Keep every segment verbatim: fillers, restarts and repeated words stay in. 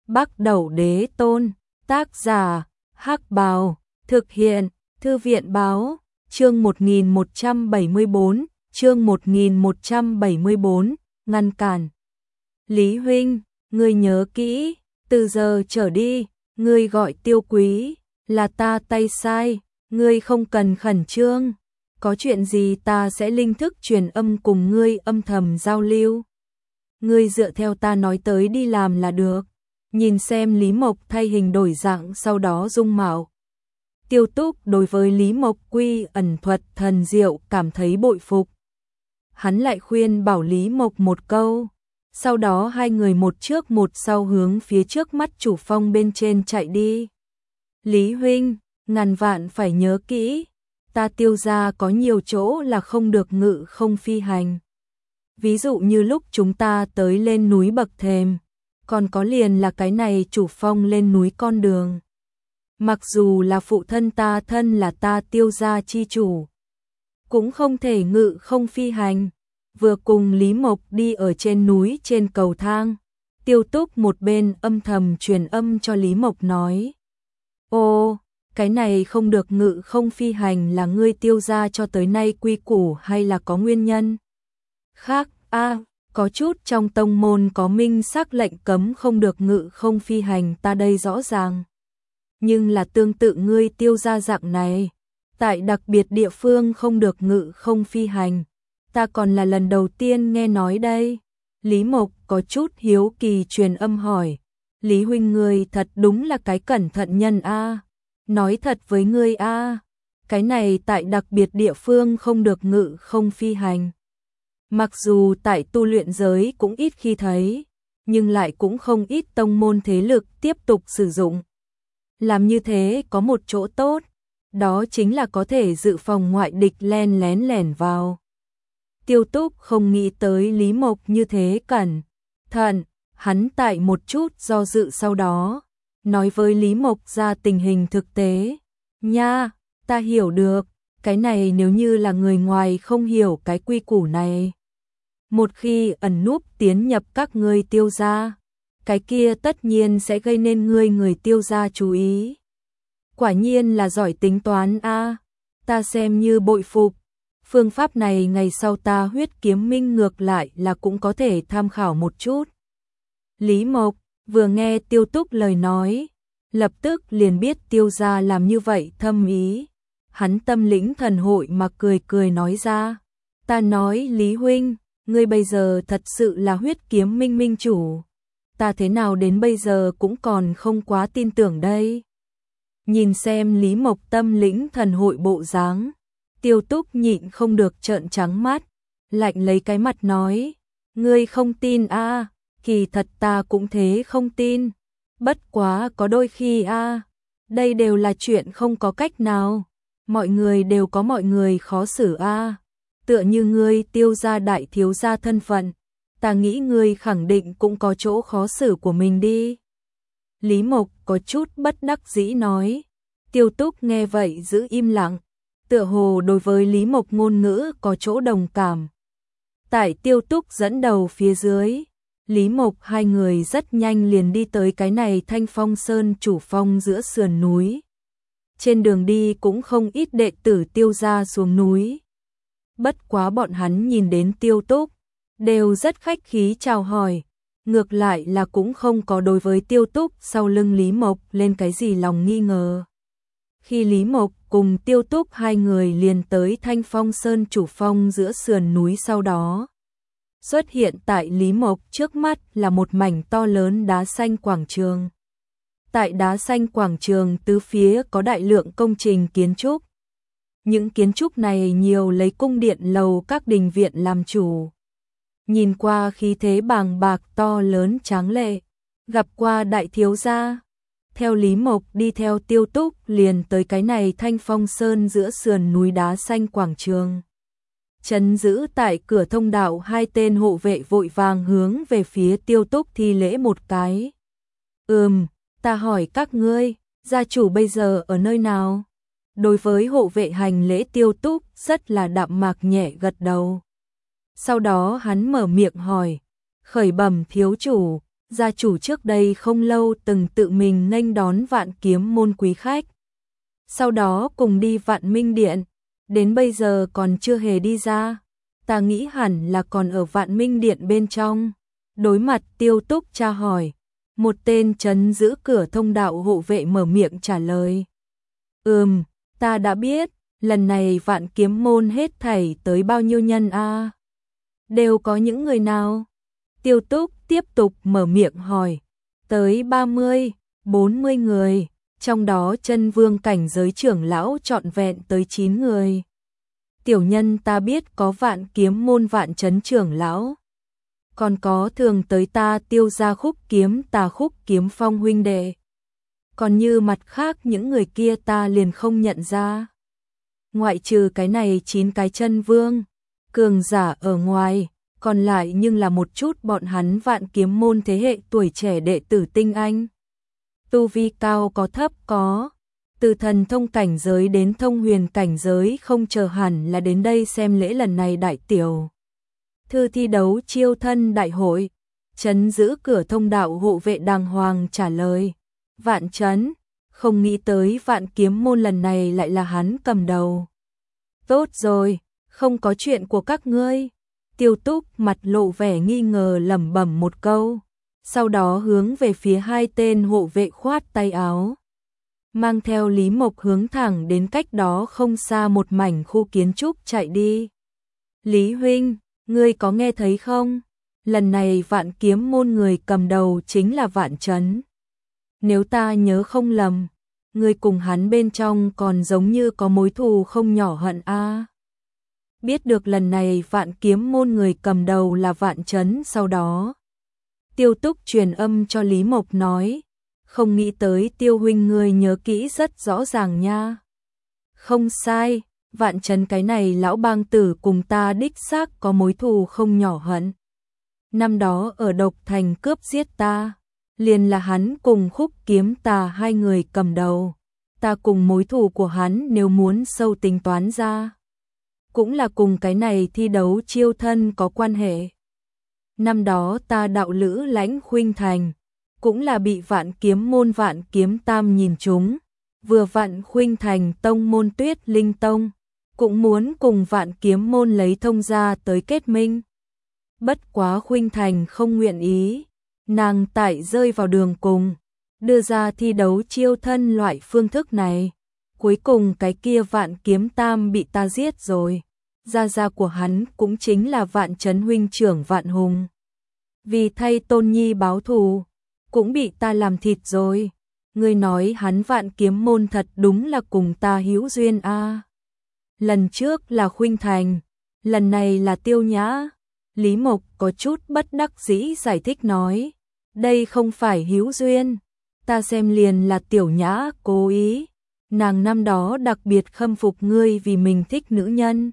Bắc Đẩu Đế Tôn, tác giả, Hắc Bào, thực hiện, Thư viện Báo, chương một nghìn một trăm bảy mươi tư, chương một nghìn một trăm bảy mươi tư, ngăn cản. Lý huynh, ngươi nhớ kỹ, từ giờ trở đi, ngươi gọi Tiêu Quý, là ta tay sai, ngươi không cần khẩn trương, có chuyện gì ta sẽ linh thức truyền âm cùng ngươi âm thầm giao lưu. Ngươi dựa theo ta nói tới đi làm là được. Nhìn xem Lý Mộc thay hình đổi dạng sau đó dung mạo. Tiêu Túc đối với Lý Mộc quy ẩn thuật thần diệu cảm thấy bội phục. Hắn lại khuyên bảo Lý Mộc một câu. Sau đó hai người một trước một sau hướng phía trước mắt chủ phong bên trên chạy đi. Lý huynh, ngàn vạn phải nhớ kỹ. Ta Tiêu gia có nhiều chỗ là không được ngự không phi hành. Ví dụ như lúc chúng ta tới lên núi bậc thềm. Còn có liền là cái này chủ phong lên núi con đường. Mặc dù là phụ thân ta thân là ta Tiêu gia chi chủ. Cũng không thể ngự không phi hành. Vừa cùng Lý Mộc đi ở trên núi trên cầu thang. Tiêu Túc một bên âm thầm truyền âm cho Lý Mộc nói. Ô, cái này không được ngự không phi hành là ngươi Tiêu gia cho tới nay quy củ hay là có nguyên nhân? Khác, a à, có chút trong tông môn có minh xác lệnh cấm không được ngự không phi hành ta đây rõ ràng. Nhưng là tương tự ngươi Tiêu gia dạng này, tại đặc biệt địa phương không được ngự không phi hành, ta còn là lần đầu tiên nghe nói đây. Lý Mộc có chút hiếu kỳ truyền âm hỏi, Lý huynh ngươi thật đúng là cái cẩn thận nhân a. Nói thật với ngươi a, cái này tại đặc biệt địa phương không được ngự không phi hành. Mặc dù tại tu luyện giới cũng ít khi thấy, nhưng lại cũng không ít tông môn thế lực tiếp tục sử dụng. Làm như thế có một chỗ tốt, đó chính là có thể dự phòng ngoại địch len lén lẻn vào. Tiêu Túc không nghĩ tới Lý Mộc như thế cẩn thận, hắn tại một chút do dự sau đó, nói với Lý Mộc ra tình hình thực tế. Nha, ta hiểu được, cái này nếu như là người ngoài không hiểu cái quy củ này. Một khi ẩn núp tiến nhập các ngươi Tiêu gia, cái kia tất nhiên sẽ gây nên ngươi người Tiêu gia chú ý. Quả nhiên là giỏi tính toán a, ta xem như bội phục. Phương pháp này ngày sau ta huyết kiếm minh ngược lại là cũng có thể tham khảo một chút. Lý Mộc vừa nghe Tiêu Túc lời nói, lập tức liền biết Tiêu gia làm như vậy thâm ý. Hắn tâm lĩnh thần hội mà cười cười nói ra, ta nói Lý huynh, ngươi bây giờ thật sự là huyết kiếm minh minh chủ. Ta thế nào đến bây giờ cũng còn không quá tin tưởng đây. Nhìn xem Lý Mộc tâm lĩnh thần hội bộ dáng, Tiêu Túc nhịn không được trợn trắng mắt, lạnh lấy cái mặt nói, ngươi không tin a, à, kỳ thật ta cũng thế không tin. Bất quá có đôi khi a, à, đây đều là chuyện không có cách nào. Mọi người đều có mọi người khó xử a. À. Tựa như ngươi Tiêu gia đại thiếu gia thân phận, ta nghĩ ngươi khẳng định cũng có chỗ khó xử của mình đi. Lý Mộc có chút bất đắc dĩ nói. Tiêu Túc nghe vậy giữ im lặng, tựa hồ đối với Lý Mộc ngôn ngữ có chỗ đồng cảm. Tại Tiêu Túc dẫn đầu phía dưới, Lý Mộc hai người rất nhanh liền đi tới cái này Thanh Phong Sơn chủ phong giữa sườn núi. Trên đường đi cũng không ít đệ tử Tiêu gia xuống núi. Bất quá bọn hắn nhìn đến Tiêu Túc, đều rất khách khí chào hỏi, ngược lại là cũng không có đối với Tiêu Túc sau lưng Lý Mộc lên cái gì lòng nghi ngờ. Khi Lý Mộc cùng Tiêu Túc hai người liền tới Thanh Phong Sơn chủ phong giữa sườn núi sau đó, xuất hiện tại Lý Mộc trước mắt là một mảnh to lớn đá xanh quảng trường. Tại đá xanh quảng trường tứ phía có đại lượng công trình kiến trúc. Những kiến trúc này nhiều lấy cung điện lầu các đình viện làm chủ. Nhìn qua khí thế bàng bạc to lớn tráng lệ, gặp qua đại thiếu gia. Theo Lý Mộc đi theo Tiêu Túc liền tới cái này Thanh Phong Sơn giữa sườn núi đá xanh quảng trường. Trấn giữ tại cửa thông đạo hai tên hộ vệ vội vàng hướng về phía Tiêu Túc thi lễ một cái. Ừm, ta hỏi các ngươi, gia chủ bây giờ ở nơi nào? Đối với hộ vệ hành lễ Tiêu Túc rất là đạm mạc nhẹ gật đầu. Sau đó hắn mở miệng hỏi, khởi bẩm thiếu chủ, Gia chủ trước đây không lâu từng tự mình nghênh đón Vạn Kiếm môn quý khách. Sau đó cùng đi Vạn Minh Điện, đến bây giờ còn chưa hề đi ra. Ta nghĩ hẳn là còn ở Vạn Minh Điện bên trong. Đối mặt Tiêu Túc tra hỏi, một tên trấn giữ cửa thông đạo hộ vệ mở miệng trả lời. Ừm, ta đã biết, lần này Vạn Kiếm môn hết thảy tới bao nhiêu nhân a? Đều có những người nào? Tiêu Túc tiếp tục mở miệng hỏi, tới ba mươi, bốn mươi người, trong đó chân vương cảnh giới trưởng lão trọn vẹn tới chín người. Tiểu nhân ta biết có Vạn Kiếm môn Vạn Trấn trưởng lão, còn có thường tới ta Tiêu gia Khúc Kiếm Tà Khúc Kiếm Phong huynh đệ. Còn như mặt khác những người kia ta liền không nhận ra. Ngoại trừ cái này chín cái chân vương, cường giả ở ngoài, còn lại nhưng là một chút bọn hắn Vạn Kiếm môn thế hệ tuổi trẻ đệ tử tinh anh. Tu vi cao có thấp có, từ thần thông cảnh giới đến thông huyền cảnh giới không chờ hẳn là đến đây xem lễ lần này đại tiểu thư thi đấu chiêu thân đại hội. Trấn giữ cửa thông đạo hộ vệ đàng hoàng trả lời, Vạn Trấn, không nghĩ tới Vạn Kiếm môn lần này lại là hắn cầm đầu. Tốt rồi, không có chuyện của các ngươi. Tiêu Túc mặt lộ vẻ nghi ngờ lẩm bẩm một câu, sau đó hướng về phía hai tên hộ vệ khoát tay áo, mang theo Lý Mộc hướng thẳng đến cách đó không xa một mảnh khu kiến trúc chạy đi. Lý huynh, ngươi có nghe thấy không? Lần này Vạn Kiếm môn người cầm đầu chính là Vạn Trấn. Nếu ta nhớ không lầm, ngươi cùng hắn bên trong còn giống như có mối thù không nhỏ hận a. Biết được lần này Vạn Kiếm môn người cầm đầu là Vạn Trấn sau đó. Tiêu Túc truyền âm cho Lý Mộc nói, không nghĩ tới Tiêu huynh ngươi nhớ kỹ rất rõ ràng nha. Không sai, Vạn Trấn cái này lão bang tử cùng ta đích xác có mối thù không nhỏ hận. Năm đó ở Độc Thành cướp giết ta, liền là hắn cùng Khúc Kiếm Tà hai người cầm đầu. Ta cùng mối thù của hắn nếu muốn sâu tính toán ra, cũng là cùng cái này thi đấu chiêu thân có quan hệ. Năm đó ta đạo lữ Lãnh Khuynh Thành, cũng là bị Vạn Kiếm môn Vạn Kiếm Tam nhìn trúng, vừa vặn Khuynh Thành tông môn Tuyết Linh Tông, cũng muốn cùng Vạn Kiếm môn lấy thông gia tới kết minh. Bất quá Khuynh Thành không nguyện ý, nàng tại rơi vào đường cùng, đưa ra thi đấu chiêu thân loại phương thức này. Cuối cùng cái kia Vạn Kiếm Tam bị ta giết rồi. Gia gia của hắn cũng chính là Vạn Trấn huynh trưởng Vạn Hùng. Vì thay Tôn Nhi báo thù, cũng bị ta làm thịt rồi. Ngươi nói hắn Vạn Kiếm môn thật đúng là cùng ta hữu duyên a. Lần trước là Khuynh Thành, lần này là Tiêu Nhã. Lý Mộc có chút bất đắc dĩ giải thích nói, đây không phải hữu duyên, ta xem liền là Tiểu Nhã cố ý. Nàng năm đó đặc biệt khâm phục ngươi vì mình thích nữ nhân.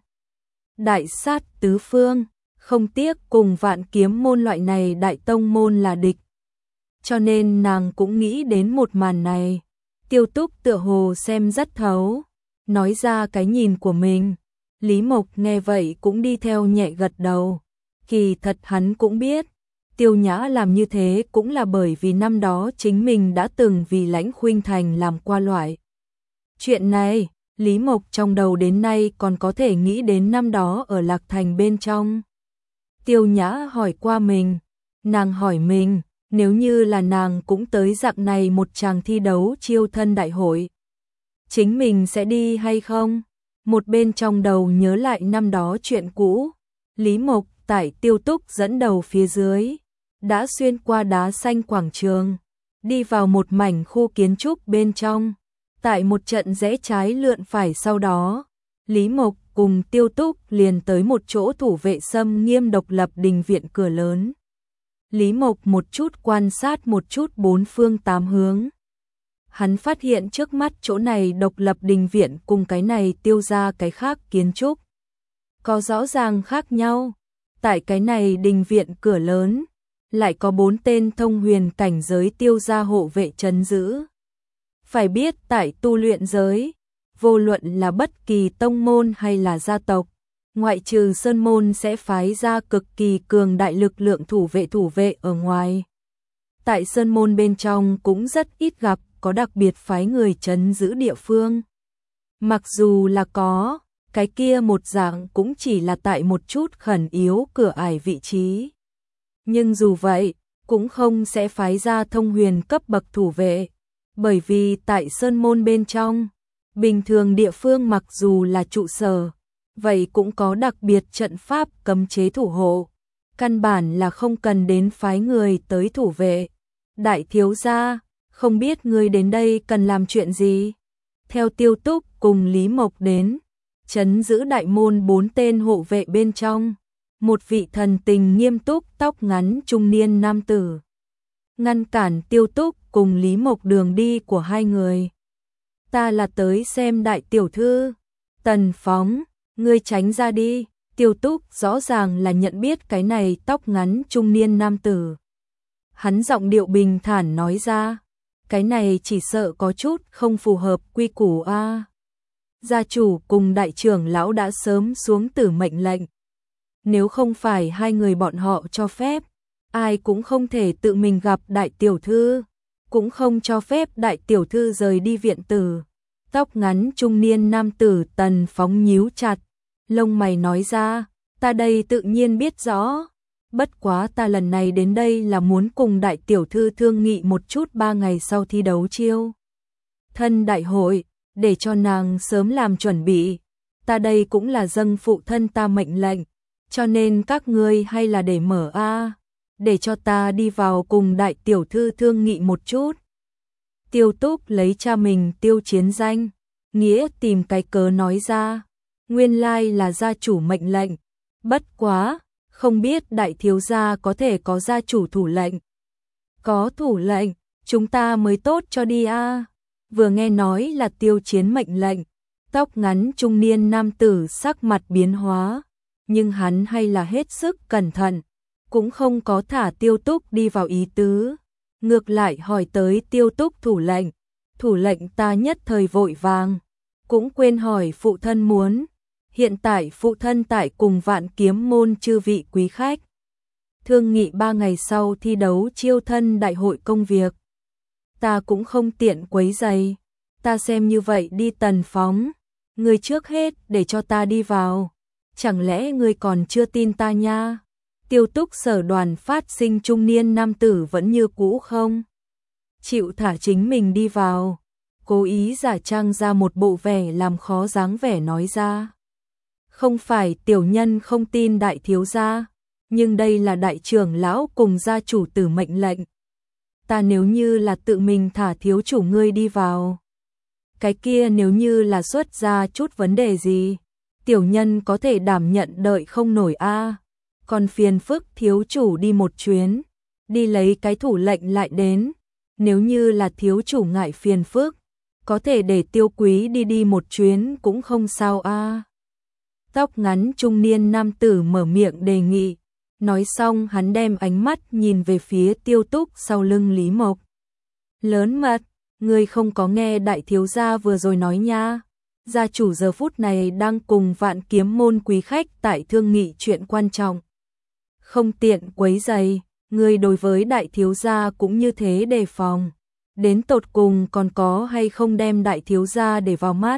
Đại sát tứ phương, không tiếc cùng Vạn Kiếm môn loại này đại tông môn là địch. Cho nên nàng cũng nghĩ đến một màn này. Tiêu Túc tựa hồ xem rất thấu, nói ra cái nhìn của mình. Lý Mộc nghe vậy cũng đi theo nhẹ gật đầu. Kỳ thật hắn cũng biết, Tiêu Nhã làm như thế cũng là bởi vì năm đó chính mình đã từng vì Lãnh Khuynh Thành làm qua loại chuyện này. Lý Mộc trong đầu đến nay còn có thể nghĩ đến năm đó ở Lạc Thành bên trong. Tiêu Nhã hỏi qua mình, nàng hỏi mình, nếu như là nàng cũng tới dạng này một tràng thi đấu chiêu thân đại hội, chính mình sẽ đi hay không? Một bên trong đầu nhớ lại năm đó chuyện cũ, Lý Mộc tại Tiêu Túc dẫn đầu phía dưới, đã xuyên qua đá xanh quảng trường, đi vào một mảnh khu kiến trúc bên trong. Tại một trận rẽ trái lượn phải sau đó, Lý Mộc cùng Tiêu Túc liền tới một chỗ thủ vệ xâm nghiêm độc lập đình viện cửa lớn. Lý Mộc một chút quan sát một chút bốn phương tám hướng. Hắn phát hiện trước mắt chỗ này độc lập đình viện cùng cái này Tiêu gia cái khác kiến trúc có rõ ràng khác nhau. Tại cái này đình viện cửa lớn, lại có bốn tên thông huyền cảnh giới Tiêu gia hộ vệ trấn giữ. Phải biết tại tu luyện giới, vô luận là bất kỳ tông môn hay là gia tộc, ngoại trừ sơn môn sẽ phái ra cực kỳ cường đại lực lượng thủ vệ thủ vệ ở ngoài. tại Sơn Môn bên trong cũng rất ít gặp, có đặc biệt phái người trấn giữ địa phương. Mặc dù là có, cái kia một dạng cũng chỉ là tại một chút khẩn yếu cửa ải vị trí. Nhưng dù vậy, cũng không sẽ phái ra thông huyền cấp bậc thủ vệ, bởi vì tại Sơn Môn bên trong, bình thường địa phương mặc dù là trụ sở, vậy cũng có đặc biệt trận pháp cấm chế thủ hộ, căn bản là không cần đến phái người tới thủ vệ. Đại thiếu gia, không biết ngươi đến đây cần làm chuyện gì? Theo Tiêu Túc cùng Lý Mộc đến, trấn giữ đại môn bốn tên hộ vệ bên trong, một vị thần tình nghiêm túc tóc ngắn trung niên nam tử ngăn cản Tiêu Túc cùng Lý Mộc đường đi của hai người. Ta là tới xem đại tiểu thư. Tần Phóng, ngươi tránh ra đi. Tiêu Túc rõ ràng là nhận biết cái này tóc ngắn trung niên nam tử. Hắn giọng điệu bình thản nói ra, cái này chỉ sợ có chút không phù hợp quy củ a. Gia chủ cùng đại trưởng lão đã sớm xuống tử mệnh lệnh. Nếu không phải hai người bọn họ cho phép, ai cũng không thể tự mình gặp đại tiểu thư, cũng không cho phép đại tiểu thư rời đi viện tử. Tóc ngắn trung niên nam tử Tần Phóng nhíu chặt, lông mày nói ra, ta đây tự nhiên biết rõ. Bất quá ta lần này đến đây là muốn cùng đại tiểu thư thương nghị một chút ba ngày sau thi đấu chiêu thân đại hội, để cho nàng sớm làm chuẩn bị. Ta đây cũng là dâng phụ thân ta mệnh lệnh, cho nên các ngươi hay là để mở a, để cho ta đi vào cùng đại tiểu thư thương nghị một chút. Tiêu Túc lấy cha mình Tiêu Chiến Danh, nghĩa tìm cái cớ nói ra, nguyên lai là gia chủ mệnh lệnh, bất quá, không biết đại thiếu gia có thể có gia chủ thủ lệnh. Có thủ lệnh, chúng ta mới tốt cho đi a. Vừa nghe nói là Tiêu Chiến mệnh lệnh, tóc ngắn trung niên nam tử sắc mặt biến hóa, nhưng hắn hay là hết sức cẩn thận, cũng không có thả Tiêu Túc đi vào ý tứ, ngược lại hỏi tới Tiêu Túc thủ lệnh. Thủ lệnh ta nhất thời vội vàng, cũng quên hỏi phụ thân muốn. Hiện tại phụ thân tại cùng Vạn Kiếm môn chư vị quý khách thương nghị ba ngày sau thi đấu chiêu thân đại hội công việc. Ta cũng không tiện quấy rầy, ta xem như vậy đi. Tần Phóng, ngươi trước hết để cho ta đi vào, chẳng lẽ ngươi còn chưa tin ta nha? Tiêu Túc Sở Đoàn phát sinh trung niên nam tử vẫn như cũ không chịu thả chính mình đi vào, cố ý giả trang ra một bộ vẻ làm khó dáng vẻ nói ra. Không phải tiểu nhân không tin đại thiếu gia, nhưng đây là đại trưởng lão cùng gia chủ tử mệnh lệnh. Ta nếu như là tự mình thả thiếu chủ ngươi đi vào, cái kia nếu như là xuất ra chút vấn đề gì, tiểu nhân có thể đảm nhận đợi không nổi a. Còn phiền phức thiếu chủ đi một chuyến, đi lấy cái thủ lệnh lại đến. Nếu như là thiếu chủ ngại phiền phức, có thể để Tiêu Quý đi đi một chuyến cũng không sao a. Tóc ngắn trung niên nam tử mở miệng đề nghị, nói xong hắn đem ánh mắt nhìn về phía Tiêu Túc sau lưng Lý Mộc. Lớn mật, ngươi không có nghe đại thiếu gia vừa rồi nói nha, gia chủ giờ phút này đang cùng Vạn Kiếm môn quý khách tại thương nghị chuyện quan trọng, không tiện quấy rầy. Ngươi đối với đại thiếu gia cũng như thế đề phòng, đến tột cùng còn có hay không đem đại thiếu gia để vào mắt.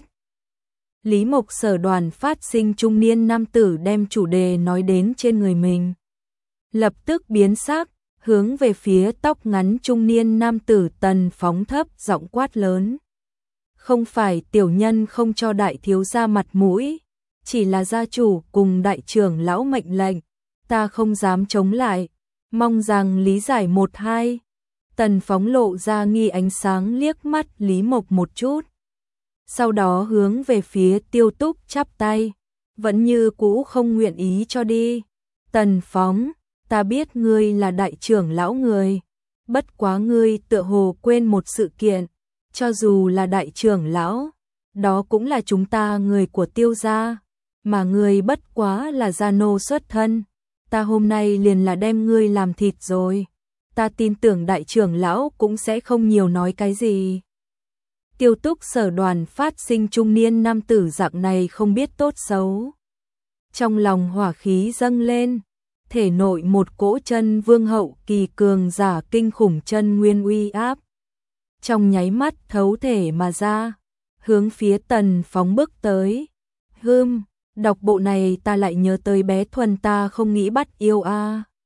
Lý Mộc Sở Đoàn phát sinh trung niên nam tử đem chủ đề nói đến trên người mình, lập tức biến sắc, hướng về phía tóc ngắn trung niên nam tử Tần Phóng thấp giọng quát lớn. Không phải tiểu nhân không cho đại thiếu gia mặt mũi, chỉ là gia chủ cùng đại trưởng lão mệnh lệnh, ta không dám chống lại, mong rằng lý giải một hai. Tần Phóng lộ ra nghi ánh sáng liếc mắt Lý Mộc một chút, sau đó hướng về phía Tiêu Túc chắp tay, vẫn như cũ không nguyện ý cho đi. Tần Phóng, ta biết ngươi là đại trưởng lão người, bất quá ngươi tựa hồ quên một sự kiện, cho dù là đại trưởng lão, đó cũng là chúng ta người của Tiêu gia, mà ngươi bất quá là gia nô xuất thân, ta hôm nay liền là đem ngươi làm thịt rồi, ta tin tưởng đại trưởng lão cũng sẽ không nhiều nói cái gì. Tiêu Túc Sở Đoàn phát sinh trung niên nam tử dạng này không biết tốt xấu, trong lòng hỏa khí dâng lên, thể nội một cỗ chân vương hậu kỳ cường giả kinh khủng chân nguyên uy áp. Trong nháy mắt thấu thể mà ra, hướng phía Tần Phóng bước tới. Hưm, đọc bộ này ta lại nhớ tới bé Thuần ta không nghĩ bắt yêu a.